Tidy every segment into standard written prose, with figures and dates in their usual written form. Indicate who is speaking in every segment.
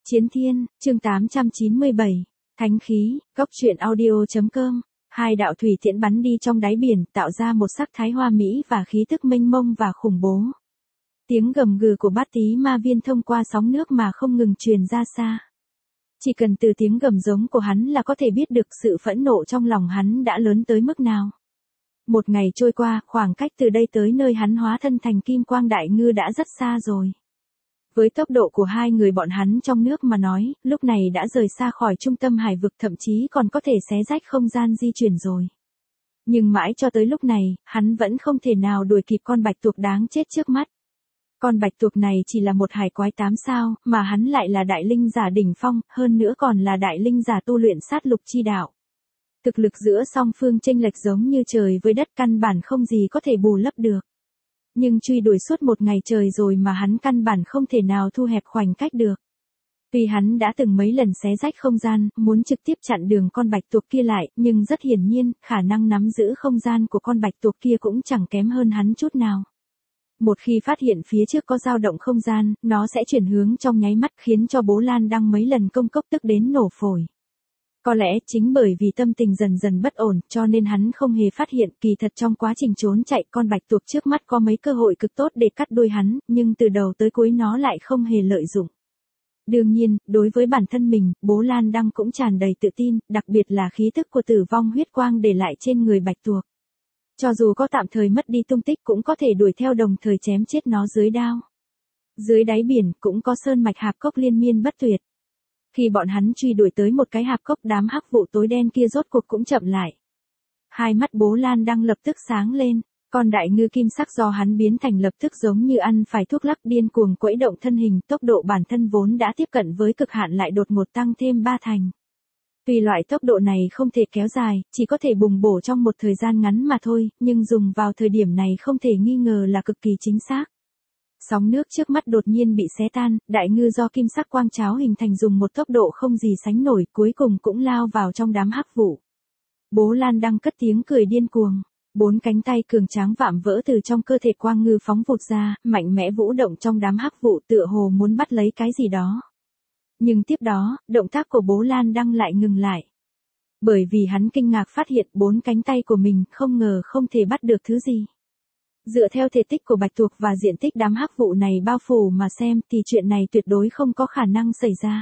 Speaker 1: Chiến Thiên, chương 897, Thánh khí, góc truyện audio.com. Hai đạo thủy tiễn bắn đi trong đáy biển, tạo ra một sắc thái hoa mỹ và khí tức mênh mông và khủng bố. Tiếng gầm gừ của bát tí ma viên thông qua sóng nước mà không ngừng truyền ra xa. Chỉ cần từ tiếng gầm giống của hắn là có thể biết được sự phẫn nộ trong lòng hắn đã lớn tới mức nào. Một ngày trôi qua, khoảng cách từ đây tới nơi hắn hóa thân thành kim quang đại ngư đã rất xa rồi. Với tốc độ của hai người bọn hắn trong nước mà nói, lúc này đã rời xa khỏi trung tâm hải vực, thậm chí còn có thể xé rách không gian di chuyển rồi. Nhưng mãi cho tới lúc này, hắn vẫn không thể nào đuổi kịp con bạch tuộc đáng chết trước mắt. Con bạch tuộc này chỉ là một hải quái 8 sao, mà hắn lại là đại linh giả đỉnh phong, hơn nữa còn là đại linh giả tu luyện sát lục chi đạo. Thực lực giữa song phương chênh lệch giống như trời với đất, căn bản không gì có thể bù lấp được. Nhưng truy đuổi suốt một ngày trời rồi mà hắn căn bản không thể nào thu hẹp khoảnh cách được. Tuy hắn đã từng mấy lần xé rách không gian, muốn trực tiếp chặn đường con bạch tuộc kia lại, nhưng rất hiển nhiên, khả năng nắm giữ không gian của con bạch tuộc kia cũng chẳng kém hơn hắn chút nào. Một khi phát hiện phía trước có dao động không gian, nó sẽ chuyển hướng trong nháy mắt, khiến cho Bố Lan Đăng mấy lần công cốc tức đến nổ phổi. Có lẽ chính bởi vì tâm tình dần dần bất ổn, cho nên hắn không hề phát hiện, kỳ thật trong quá trình trốn chạy, con bạch tuộc trước mắt có mấy cơ hội cực tốt để cắt đuôi hắn, nhưng từ đầu tới cuối nó lại không hề lợi dụng. Đương nhiên, đối với bản thân mình, Bố Lan Đăng cũng tràn đầy tự tin, đặc biệt là khí tức của tử vong huyết quang để lại trên người bạch tuộc. Cho dù có tạm thời mất đi tung tích cũng có thể đuổi theo, đồng thời chém chết nó dưới đao. Dưới đáy biển cũng có sơn mạch hạp cốc liên miên bất tuyệt. Khi bọn hắn truy đuổi tới một cái hạp cốc, đám hắc vụ tối đen kia rốt cuộc cũng chậm lại. Hai mắt Bố Lan Đăng lập tức sáng lên, con đại ngư kim sắc do hắn biến thành lập tức giống như ăn phải thuốc lắc, điên cuồng quẫy động thân hình, tốc độ bản thân vốn đã tiếp cận với cực hạn lại đột ngột tăng thêm 3 thành. Tuy loại tốc độ này không thể kéo dài, chỉ có thể bùng bổ trong một thời gian ngắn mà thôi, nhưng dùng vào thời điểm này không thể nghi ngờ là cực kỳ chính xác. Sóng nước trước mắt đột nhiên bị xé tan, đại ngư do kim sắc quang cháo hình thành dùng một tốc độ không gì sánh nổi, cuối cùng cũng lao vào trong đám hắc vụ. Bố Lan Đăng cất tiếng cười điên cuồng, 4 cánh tay cường tráng vạm vỡ từ trong cơ thể quang ngư phóng vụt ra, mạnh mẽ vũ động trong đám hắc vụ, tựa hồ muốn bắt lấy cái gì đó. Nhưng tiếp đó, động tác của Bố Lan Đăng lại ngừng lại. Bởi vì hắn kinh ngạc phát hiện 4 cánh tay của mình không ngờ không thể bắt được thứ gì. Dựa theo thể tích của bạch tuộc và diện tích đám hắc vụ này bao phủ mà xem thì chuyện này tuyệt đối không có khả năng xảy ra.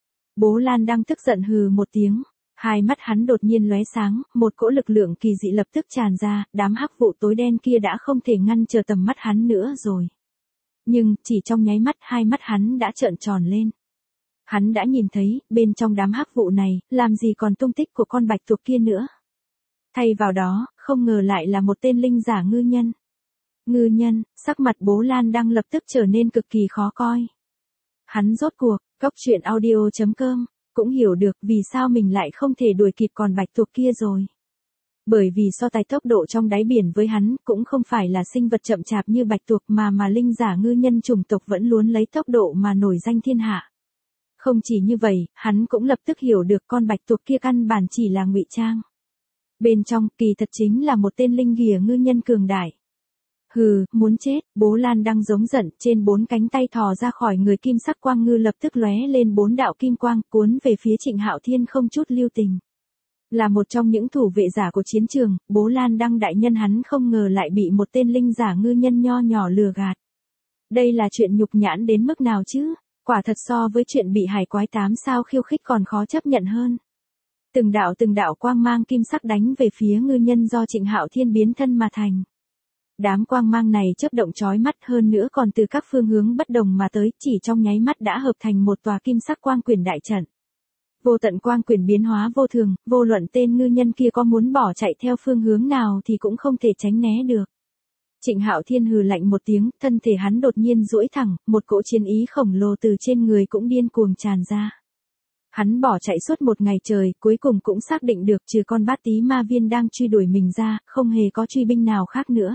Speaker 1: Bố Lan Đăng tức giận hừ một tiếng, hai mắt hắn đột nhiên lóe sáng, một cỗ lực lượng kỳ dị lập tức tràn ra, đám hắc vụ tối đen kia đã không thể ngăn trở tầm mắt hắn nữa rồi. Nhưng, chỉ trong nháy mắt hai mắt hắn đã trợn tròn lên. Hắn đã nhìn thấy, bên trong đám hắc vụ này, làm gì còn tung tích của con bạch tuộc kia nữa. Thay vào đó, không ngờ lại là một tên linh giả ngư nhân. Ngư nhân, sắc mặt Bố Lan Đăng lập tức trở nên cực kỳ khó coi. Hắn rốt cuộc, góc truyện audio.com, cũng hiểu được vì sao mình lại không thể đuổi kịp con bạch tuộc kia rồi. Bởi vì so tài tốc độ trong đáy biển với hắn cũng không phải là sinh vật chậm chạp như bạch tuộc mà linh giả ngư nhân chủng tộc vẫn luôn lấy tốc độ mà nổi danh thiên hạ. Không chỉ như vậy, hắn cũng lập tức hiểu được con bạch tuộc kia căn bản chỉ là ngụy trang. Bên trong, kỳ thật chính là một tên linh ghìa ngư nhân cường đại. Hừ, muốn chết, Bố Lan Đăng giống giận, trên 4 cánh tay thò ra khỏi người kim sắc quang ngư lập tức lóe lên 4 đạo kim quang, cuốn về phía Trịnh Hạo Thiên không chút lưu tình. Là một trong những thủ vệ giả của chiến trường, Bố Lan Đăng đại nhân hắn không ngờ lại bị một tên linh giả ngư nhân nho nhỏ lừa gạt. Đây là chuyện nhục nhãn đến mức nào chứ, quả thật so với chuyện bị hải quái 8 sao khiêu khích còn khó chấp nhận hơn. Từng đạo quang mang kim sắc đánh về phía ngư nhân do Trịnh Hạo Thiên biến thân mà thành. Đám quang mang này chớp động chói mắt, hơn nữa còn từ các phương hướng bất đồng mà tới, chỉ trong nháy mắt đã hợp thành một tòa kim sắc quang quyển đại trận. Vô tận quang quyển biến hóa vô thường, vô luận tên ngư nhân kia có muốn bỏ chạy theo phương hướng nào thì cũng không thể tránh né được. Trịnh Hạo Thiên hừ lạnh một tiếng, thân thể hắn đột nhiên duỗi thẳng, một cỗ chiến ý khổng lồ từ trên người cũng điên cuồng tràn ra. Hắn bỏ chạy suốt một ngày trời, cuối cùng cũng xác định được trừ con bát tí ma viên đang truy đuổi mình ra, không hề có truy binh nào khác nữa.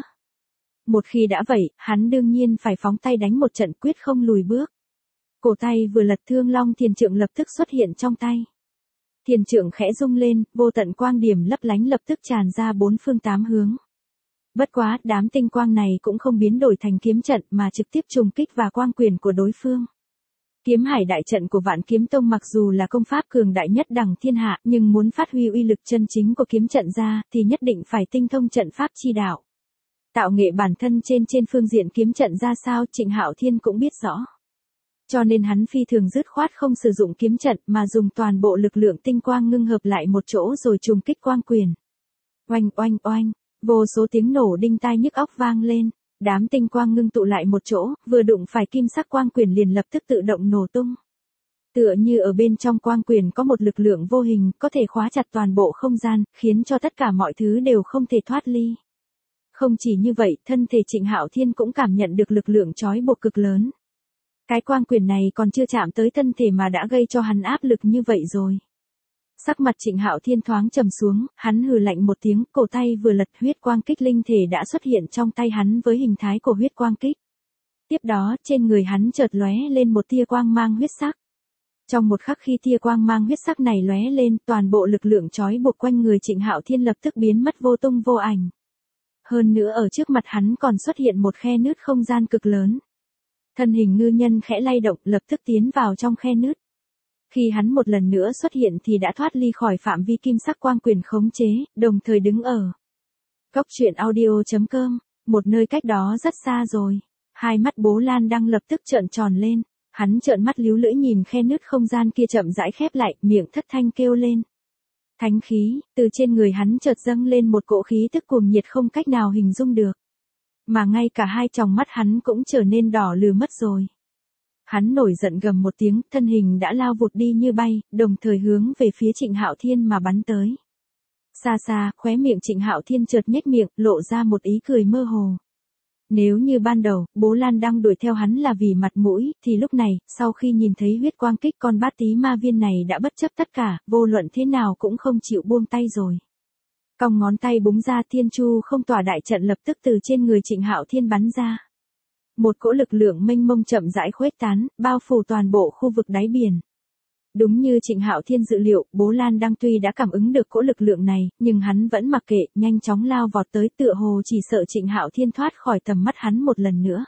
Speaker 1: Một khi đã vậy, hắn đương nhiên phải phóng tay đánh một trận, quyết không lùi bước. Cổ tay vừa lật, Thương Long Thiền Trượng lập tức xuất hiện trong tay. Thiền Trượng khẽ rung lên, vô tận quang điểm lấp lánh lập tức tràn ra 4 phương 8 hướng. Bất quá, đám tinh quang này cũng không biến đổi thành kiếm trận mà trực tiếp trùng kích vào quang quyền của đối phương. Kiếm hải đại trận của Vạn Kiếm Tông mặc dù là công pháp cường đại nhất đẳng thiên hạ, nhưng muốn phát huy uy lực chân chính của kiếm trận ra, thì nhất định phải tinh thông trận pháp chi đạo. Tạo nghệ bản thân trên phương diện kiếm trận ra sao, Trịnh Hạo Thiên cũng biết rõ. Cho nên hắn phi thường dứt khoát không sử dụng kiếm trận mà dùng toàn bộ lực lượng tinh quang ngưng hợp lại một chỗ rồi trùng kích quang quyền. Oanh oanh oanh, vô số tiếng nổ đinh tai nhức óc vang lên. Đám tinh quang ngưng tụ lại một chỗ, vừa đụng phải kim sắc quang quyền liền lập tức tự động nổ tung. Tựa như ở bên trong quang quyền có một lực lượng vô hình, có thể khóa chặt toàn bộ không gian, khiến cho tất cả mọi thứ đều không thể thoát ly. Không chỉ như vậy, thân thể Trịnh Hạo Thiên cũng cảm nhận được lực lượng trói buộc cực lớn. Cái quang quyền này còn chưa chạm tới thân thể mà đã gây cho hắn áp lực như vậy rồi. Sắc mặt Trịnh Hạo Thiên thoáng trầm xuống, hắn hừ lạnh một tiếng, cổ tay vừa lật, huyết quang kích linh thể đã xuất hiện trong tay hắn với hình thái của huyết quang kích. Tiếp đó, trên người hắn chợt lóe lên một tia quang mang huyết sắc. Trong một khắc khi tia quang mang huyết sắc này lóe lên, toàn bộ lực lượng trói buộc quanh người Trịnh Hạo Thiên lập tức biến mất vô tung vô ảnh. Hơn nữa ở trước mặt hắn còn xuất hiện một khe nứt không gian cực lớn. Thân hình ngư nhân khẽ lay động, lập tức tiến vào trong khe nứt. Khi hắn một lần nữa xuất hiện thì đã thoát ly khỏi phạm vi kim sắc quang quyền khống chế, đồng thời đứng ở Cốc truyện audio.com, một nơi cách đó rất xa rồi. Hai mắt Bố Lan Đăng lập tức trợn tròn lên, hắn trợn mắt líu lưỡi nhìn khe nứt không gian kia chậm rãi khép lại, miệng thất thanh kêu lên. Thánh khí, từ trên người hắn chợt dâng lên một cỗ khí tức cuồng nhiệt không cách nào hình dung được. Mà ngay cả hai tròng mắt hắn cũng trở nên đỏ lừ mất rồi. Hắn nổi giận gầm một tiếng, thân hình đã lao vụt đi như bay, đồng thời hướng về phía Trịnh Hạo Thiên mà bắn tới. Xa xa, khóe miệng Trịnh Hạo Thiên chợt nhếch miệng, lộ ra một ý cười mơ hồ. Nếu như ban đầu, Bố Lan Đăng đuổi theo hắn là vì mặt mũi, thì lúc này, sau khi nhìn thấy huyết quang kích con bát tí ma viên này đã bất chấp tất cả, vô luận thế nào cũng không chịu buông tay rồi. Cong ngón tay búng ra, thiên chu không tỏa đại trận lập tức từ trên người Trịnh Hạo Thiên bắn ra. Một cỗ lực lượng mênh mông chậm rãi khuếch tán, bao phủ toàn bộ khu vực đáy biển. Đúng như Trịnh Hạo Thiên dự liệu, Bố Lan Đăng tuy đã cảm ứng được cỗ lực lượng này, nhưng hắn vẫn mặc kệ, nhanh chóng lao vọt tới, tựa hồ chỉ sợ Trịnh Hạo Thiên thoát khỏi tầm mắt hắn một lần nữa.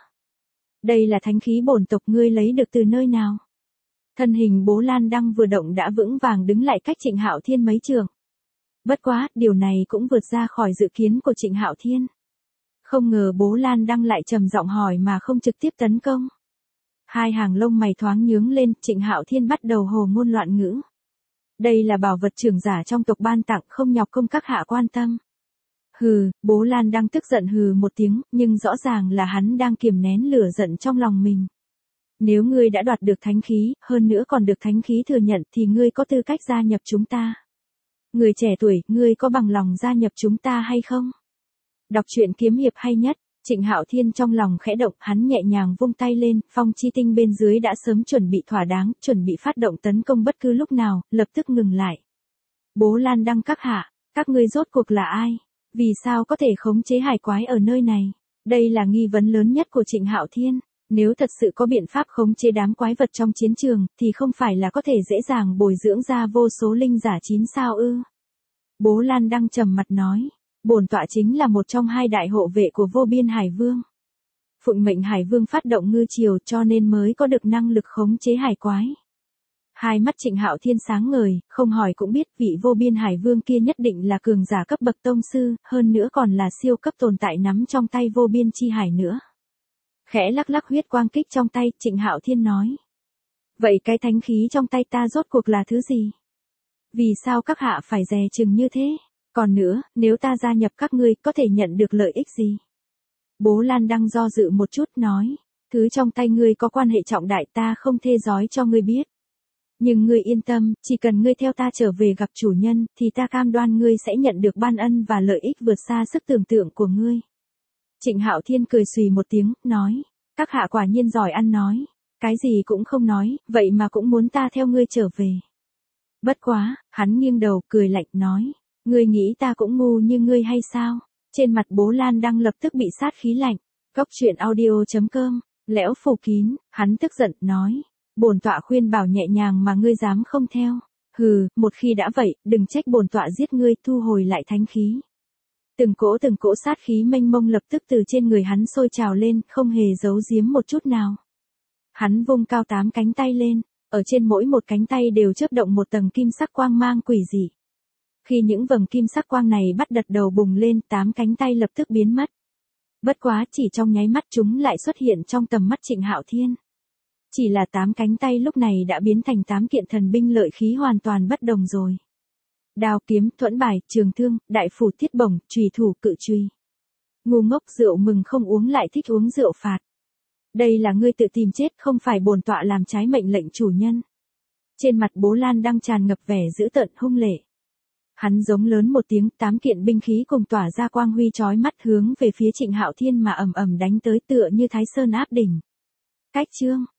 Speaker 1: Đây là thánh khí bổn tộc, ngươi lấy được từ nơi nào? Thân hình Bố Lan Đăng vừa động đã vững vàng đứng lại cách Trịnh Hạo Thiên mấy trượng. Bất quá, điều này cũng vượt ra khỏi dự kiến của Trịnh Hạo Thiên. Không ngờ Bố Lan Đăng lại trầm giọng hỏi mà không trực tiếp tấn công. Hai hàng lông mày thoáng nhướng lên, Trịnh Hạo Thiên bắt đầu hồ ngôn loạn ngữ. Đây là bảo vật trưởng giả trong tộc ban tặng, không nhọc công các hạ quan tâm. Hừ, Bố Lan Đăng tức giận hừ một tiếng, nhưng rõ ràng là hắn đang kiềm nén lửa giận trong lòng mình. Nếu ngươi đã đoạt được thánh khí, hơn nữa còn được thánh khí thừa nhận thì ngươi có tư cách gia nhập chúng ta. Người trẻ tuổi, ngươi có bằng lòng gia nhập chúng ta hay không? Đọc truyện kiếm hiệp hay nhất. Trịnh Hạo Thiên trong lòng khẽ động, hắn nhẹ nhàng vung tay lên, phong chi tinh bên dưới đã sớm chuẩn bị thỏa đáng, chuẩn bị phát động tấn công bất cứ lúc nào, lập tức ngừng lại. Bố Lan Đăng các hạ, các ngươi rốt cuộc là ai? Vì sao có thể khống chế hải quái ở nơi này? Đây là nghi vấn lớn nhất của Trịnh Hạo Thiên. Nếu thật sự có biện pháp khống chế đám quái vật trong chiến trường, thì không phải là có thể dễ dàng bồi dưỡng ra vô số linh giả 9 sao ư? Bố Lan Đăng trầm mặt nói. Bổn tọa chính là một trong hai đại hộ vệ của vô biên Hải Vương. Phụng mệnh Hải Vương phát động ngư triều cho nên mới có được năng lực khống chế hải quái. Hai mắt Trịnh Hạo Thiên sáng ngời, không hỏi cũng biết vị vô biên Hải Vương kia nhất định là cường giả cấp bậc tông sư, hơn nữa còn là siêu cấp tồn tại nắm trong tay vô biên chi hải nữa. Khẽ lắc lắc huyết quang kích trong tay, Trịnh Hạo Thiên nói. Vậy cái thánh khí trong tay ta rốt cuộc là thứ gì? Vì sao các hạ phải dè chừng như thế? Còn nữa, nếu ta gia nhập các ngươi, có thể nhận được lợi ích gì? Bố Lan Đăng do dự một chút nói, thứ trong tay ngươi có quan hệ trọng đại, ta không thê giói cho ngươi biết. Nhưng ngươi yên tâm, chỉ cần ngươi theo ta trở về gặp chủ nhân, thì ta cam đoan ngươi sẽ nhận được ban ân và lợi ích vượt xa sức tưởng tượng của ngươi. Trịnh Hạo Thiên cười xùy một tiếng, nói, các hạ quả nhiên giỏi ăn nói, cái gì cũng không nói, vậy mà cũng muốn ta theo ngươi trở về. Bất quá, hắn nghiêng đầu, cười lạnh nói. Ngươi nghĩ ta cũng ngu như ngươi hay sao? Trên mặt Bố Lan Đăng lập tức bị sát khí lạnh. Cốc truyện audio.com, lẽo phủ kín, hắn tức giận, nói. Bổn tọa khuyên bảo nhẹ nhàng mà ngươi dám không theo. Hừ, một khi đã vậy, đừng trách bổn tọa giết ngươi, thu hồi lại thánh khí. Từng cỗ sát khí mênh mông lập tức từ trên người hắn sôi trào lên, không hề giấu giếm một chút nào. Hắn vung cao 8 cánh tay lên, ở trên mỗi một cánh tay đều chớp động một tầng kim sắc quang mang quỷ dị. Khi những vầng kim sắc quang này bắt đặt đầu bùng lên, 8 cánh tay lập tức biến mất. Bất quá chỉ trong nháy mắt chúng lại xuất hiện trong tầm mắt Trịnh Hạo Thiên. Chỉ là 8 cánh tay lúc này đã biến thành 8 kiện thần binh lợi khí hoàn toàn bất đồng rồi. Đao kiếm, thuẫn bài, trường thương, đại phủ thiết bổng, chùy thủ, cự chùy. Ngu ngốc, rượu mừng không uống lại thích uống rượu phạt. Đây là ngươi tự tìm chết, không phải bổn tọa làm trái mệnh lệnh chủ nhân. Trên mặt Bố Lan đang tràn ngập vẻ dữ tợn hung lệ. Hắn giống lớn một tiếng, 8 kiện binh khí cùng tỏa ra quang huy chói mắt hướng về phía Trịnh Hạo Thiên mà ầm ầm đánh tới tựa như Thái Sơn áp đỉnh. Cách chương